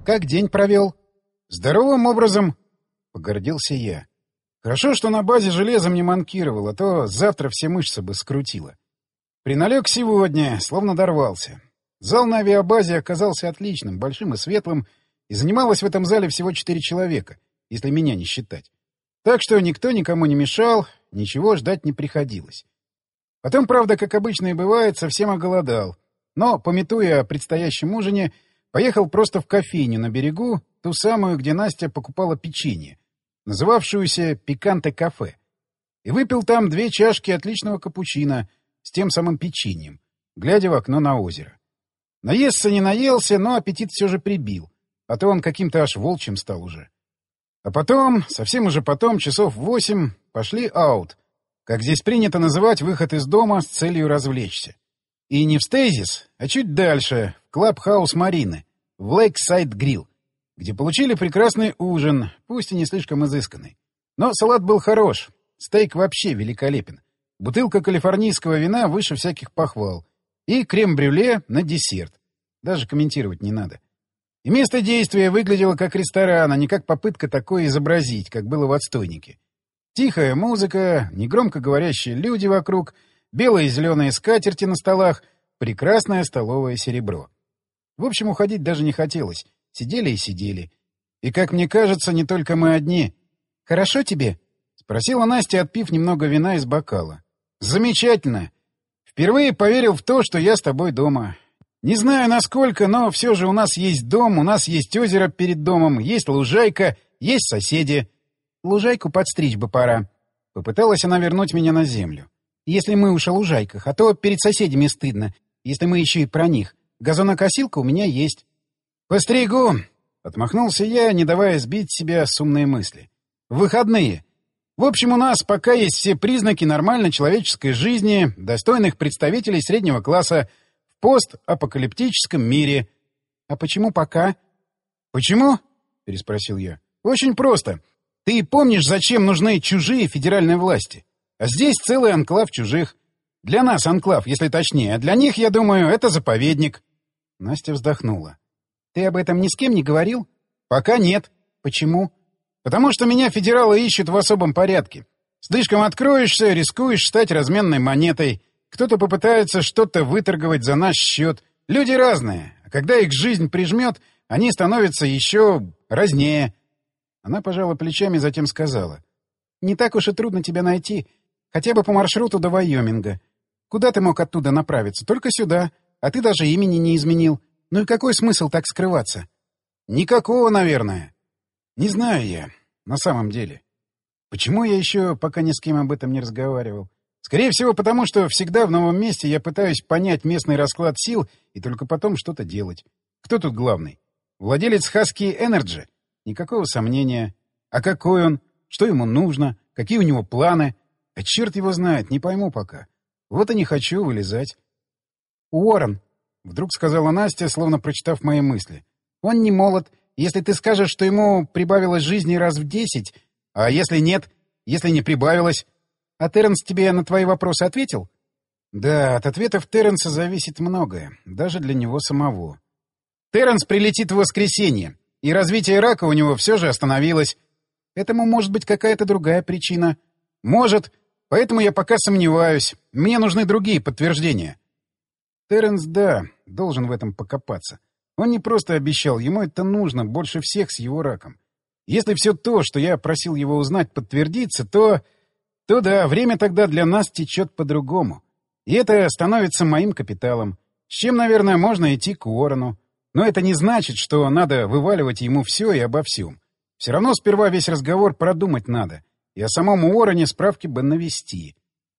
Как день провел? Здоровым образом, — погордился я. Хорошо, что на базе железом не манкировал, а то завтра все мышцы бы скрутило. Приналег сегодня, словно дорвался. Зал на авиабазе оказался отличным, большим и светлым, и занималось в этом зале всего 4 человека, если меня не считать. Так что никто никому не мешал, ничего ждать не приходилось. Потом, правда, как обычно и бывает, совсем оголодал. Но, памятуя о предстоящем ужине, поехал просто в кофейню на берегу, ту самую, где Настя покупала печенье, называвшуюся «Пиканте-кафе». И выпил там 2 чашки отличного капучино с тем самым печеньем, глядя в окно на озеро. Наесться не наелся, но аппетит все же прибил, а то он каким-то аж волчьим стал уже. А потом, совсем уже потом, часов в 8, пошли аут, как здесь принято называть выход из дома с целью развлечься. И не в Стейзис, а чуть дальше, в клаб-хаус Марины, в Лейксайд Грилл, где получили прекрасный ужин, пусть и не слишком изысканный. Но салат был хорош, стейк вообще великолепен, бутылка калифорнийского вина выше всяких похвал и крем-брюле на десерт. Даже комментировать не надо. И место действия выглядело как ресторан, а не как попытка такое изобразить, как было в отстойнике. Тихая музыка, негромко говорящие люди вокруг, белые и зеленые скатерти на столах, прекрасное столовое серебро. В общем, уходить даже не хотелось. Сидели и сидели. И, как мне кажется, не только мы одни. «Хорошо тебе?» — спросила Настя, отпив немного вина из бокала. «Замечательно! Впервые поверил в то, что я с тобой дома. Не знаю, насколько, но все же у нас есть дом, у нас есть озеро перед домом, есть лужайка, есть соседи. Лужайку подстричь бы пора». Попыталась она вернуть меня на землю. «Если мы уж о лужайках, а то перед соседями стыдно, если мы еще и про них. Газонокосилка у меня есть». «Постригу!» — отмахнулся я, не давая сбить себя с умные мысли. «В выходные. В общем, у нас пока есть все признаки нормальной человеческой жизни, достойных представителей среднего класса в постапокалиптическом мире». «А почему пока?» «Почему?» — переспросил я. «Очень просто. Ты помнишь, зачем нужны чужие федеральные власти? А здесь целый анклав чужих. Для нас анклав, если точнее, а для них, я думаю, это заповедник». Настя вздохнула. «Ты об этом ни с кем не говорил?» «Пока нет». «Почему?» «Потому что меня федералы ищут в особом порядке. Слишком откроешься, рискуешь стать разменной монетой. Кто-то попытается что-то выторговать за наш счет. Люди разные, а когда их жизнь прижмет, они становятся еще разнее». Она пожала плечами, затем сказала. «Не так уж и трудно тебя найти. Хотя бы по маршруту до Вайоминга. Куда ты мог оттуда направиться? Только сюда. А ты даже имени не изменил. Ну и какой смысл так скрываться?» «Никакого, наверное. Не знаю я. На самом деле. Почему я еще пока ни с кем об этом не разговаривал? Скорее всего, потому что всегда в новом месте я пытаюсь понять местный расклад сил и только потом что-то делать. Кто тут главный? Владелец Husky Energy? Никакого сомнения. А какой он? Что ему нужно? Какие у него планы? А черт его знает, не пойму пока. Вот и не хочу вылезать. «Уоррен», — вдруг сказала Настя, словно прочитав мои мысли. «Он не молод. Если ты скажешь, что ему прибавилось жизни раз в 10, а если нет, если не прибавилось...» «А Терренс тебе на твои вопросы ответил?» «Да, от ответов Терренса зависит многое, даже для него самого». «Терренс прилетит в воскресенье, и развитие рака у него все же остановилось. Этому может быть какая-то другая причина». «Может. Поэтому я пока сомневаюсь. Мне нужны другие подтверждения». Терренс, да, должен в этом покопаться. Он не просто обещал, ему это нужно больше всех с его раком. Если все то, что я просил его узнать, подтвердится, то да, время тогда для нас течет по-другому. И это становится моим капиталом. С чем, наверное, можно идти к Уоррену. Но это не значит, что надо вываливать ему все и обо всем. Все равно сперва весь разговор продумать надо. И о самом Уоррене справки бы навести.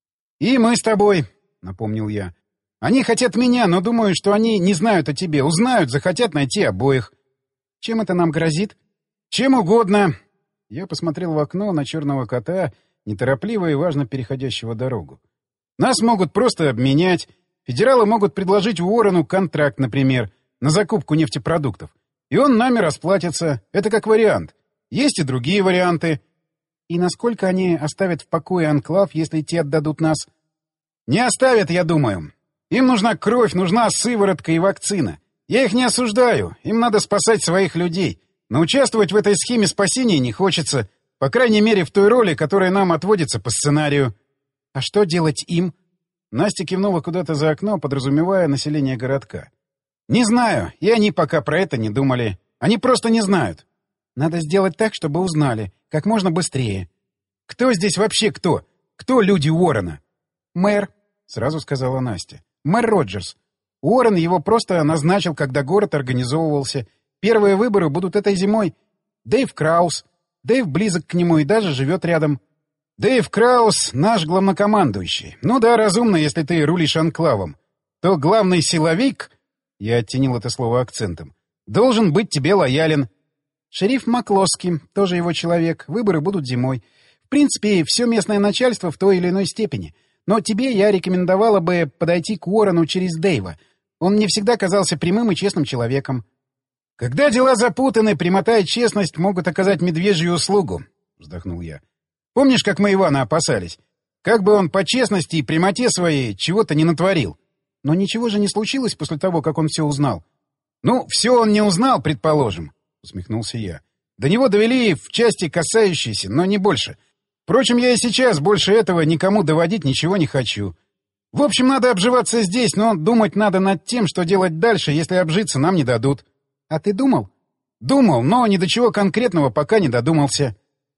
«И мы с тобой», — напомнил я. «Они хотят меня, но думаю, что они не знают о тебе. Узнают, захотят найти обоих». «Чем это нам грозит?» «Чем угодно». Я посмотрел в окно на черного кота, неторопливо и важно переходящего дорогу. «Нас могут просто обменять. Федералы могут предложить Уоррену контракт, например, на закупку нефтепродуктов. И он нами расплатится. Это как вариант. Есть и другие варианты». «И насколько они оставят в покое анклав, если те отдадут нас?» «Не оставят, я думаю. Им нужна кровь, нужна сыворотка и вакцина. Я их не осуждаю, им надо спасать своих людей. Но участвовать в этой схеме спасения не хочется, по крайней мере, в той роли, которая нам отводится по сценарию. А что делать им? Настя кивнула куда-то за окно, подразумевая население городка. Не знаю, и они пока про это не думали. Они просто не знают. Надо сделать так, чтобы узнали, как можно быстрее. Кто здесь вообще кто? Кто люди Уоррена? Мэр, сразу сказала Настя. Мэр Роджерс. Уоррен его просто назначил, когда город организовывался. Первые выборы будут этой зимой. Дэйв Краус. Дэйв близок к нему и даже живет рядом. Дэйв Краус — наш главнокомандующий. Ну да, разумно, если ты рулишь анклавом. То главный силовик, я оттенил это слово акцентом, должен быть тебе лоялен. Шериф Маклоски, тоже его человек. Выборы будут зимой. В принципе, все местное начальство в той или иной степени. Но тебе я рекомендовала бы подойти к Уоррену через Дэйва. Он мне всегда казался прямым и честным человеком. Когда дела запутаны, прямота и честность могут оказать медвежью услугу, вздохнул я. Помнишь, как мы Ивана опасались? Как бы он по честности и прямоте своей чего-то не натворил. Но ничего же не случилось после того, как он все узнал. Ну, все он не узнал, предположим, усмехнулся я. До него довели в части касающейся, но не больше. Впрочем, я и сейчас больше этого никому доводить ничего не хочу. В общем, надо обживаться здесь, но думать надо над тем, что делать дальше, если обжиться нам не дадут. А ты думал? Думал, но ни до чего конкретного пока не додумался.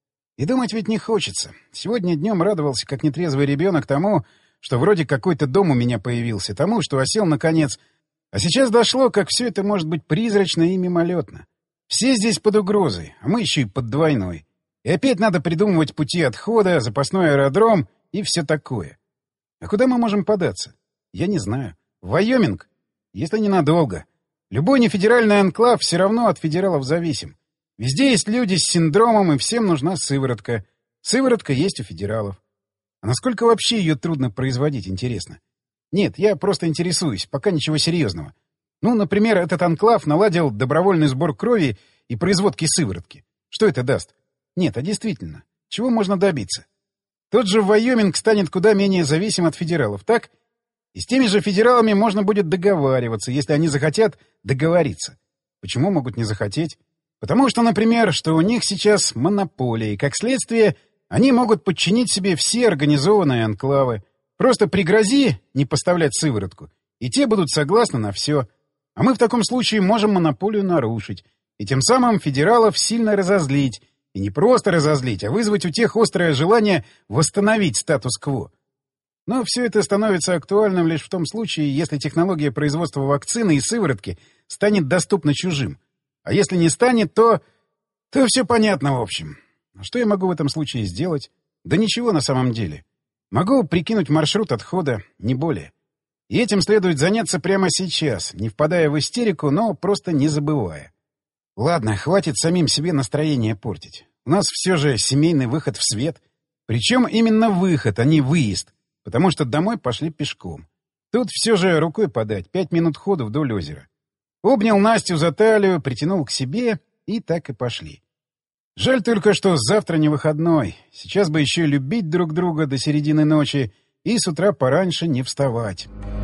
И думать ведь не хочется. Сегодня днем радовался, как нетрезвый ребенок, тому, что вроде какой-то дом у меня появился, тому, что осел наконец. А сейчас дошло, как все это может быть призрачно и мимолетно. Все здесь под угрозой, а мы еще и под двойной. И опять надо придумывать пути отхода, запасной аэродром и все такое. А куда мы можем податься? Я не знаю. В Вайоминг? Если ненадолго. Любой нефедеральный анклав все равно от федералов зависим. Везде есть люди с синдромом, и всем нужна сыворотка. Сыворотка есть у федералов. А насколько вообще ее трудно производить, интересно? Нет, я просто интересуюсь, пока ничего серьезного. Ну, например, этот анклав наладил добровольный сбор крови и производки сыворотки. Что это даст? Нет, а действительно, чего можно добиться? Тот же Вайоминг станет куда менее зависим от федералов, так? И с теми же федералами можно будет договариваться, если они захотят договориться. Почему могут не захотеть? Потому что, например, что у них сейчас монополия, и, как следствие, они могут подчинить себе все организованные анклавы. Просто пригрози не поставлять сыворотку, и те будут согласны на все. А мы в таком случае можем монополию нарушить, и тем самым федералов сильно разозлить. И не просто разозлить, а вызвать у тех острое желание восстановить статус-кво. Но все это становится актуальным лишь в том случае, если технология производства вакцины и сыворотки станет доступна чужим. А если не станет, то все понятно, в общем. А что я могу в этом случае сделать? Да ничего на самом деле. Могу прикинуть маршрут отхода, не более. И этим следует заняться прямо сейчас, не впадая в истерику, но просто не забывая. Ладно, хватит самим себе настроение портить. У нас все же семейный выход в свет. Причем именно выход, а не выезд, потому что домой пошли пешком. Тут все же рукой подать, 5 минут ходу вдоль озера. Обнял Настю за талию, притянул к себе, и так и пошли. Жаль только, что завтра не выходной. Сейчас бы еще любить друг друга до середины ночи и с утра пораньше не вставать.